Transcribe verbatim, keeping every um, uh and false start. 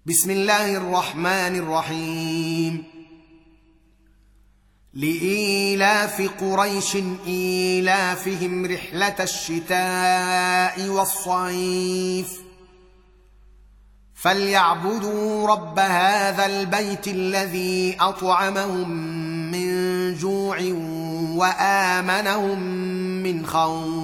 بسم الله الرحمن الرحيم. لإيلاف قريش إيلافهم رحلة الشتاء والصيف فليعبدوا رب هذا البيت الذي أطعمهم من جوع وآمنهم من خوف.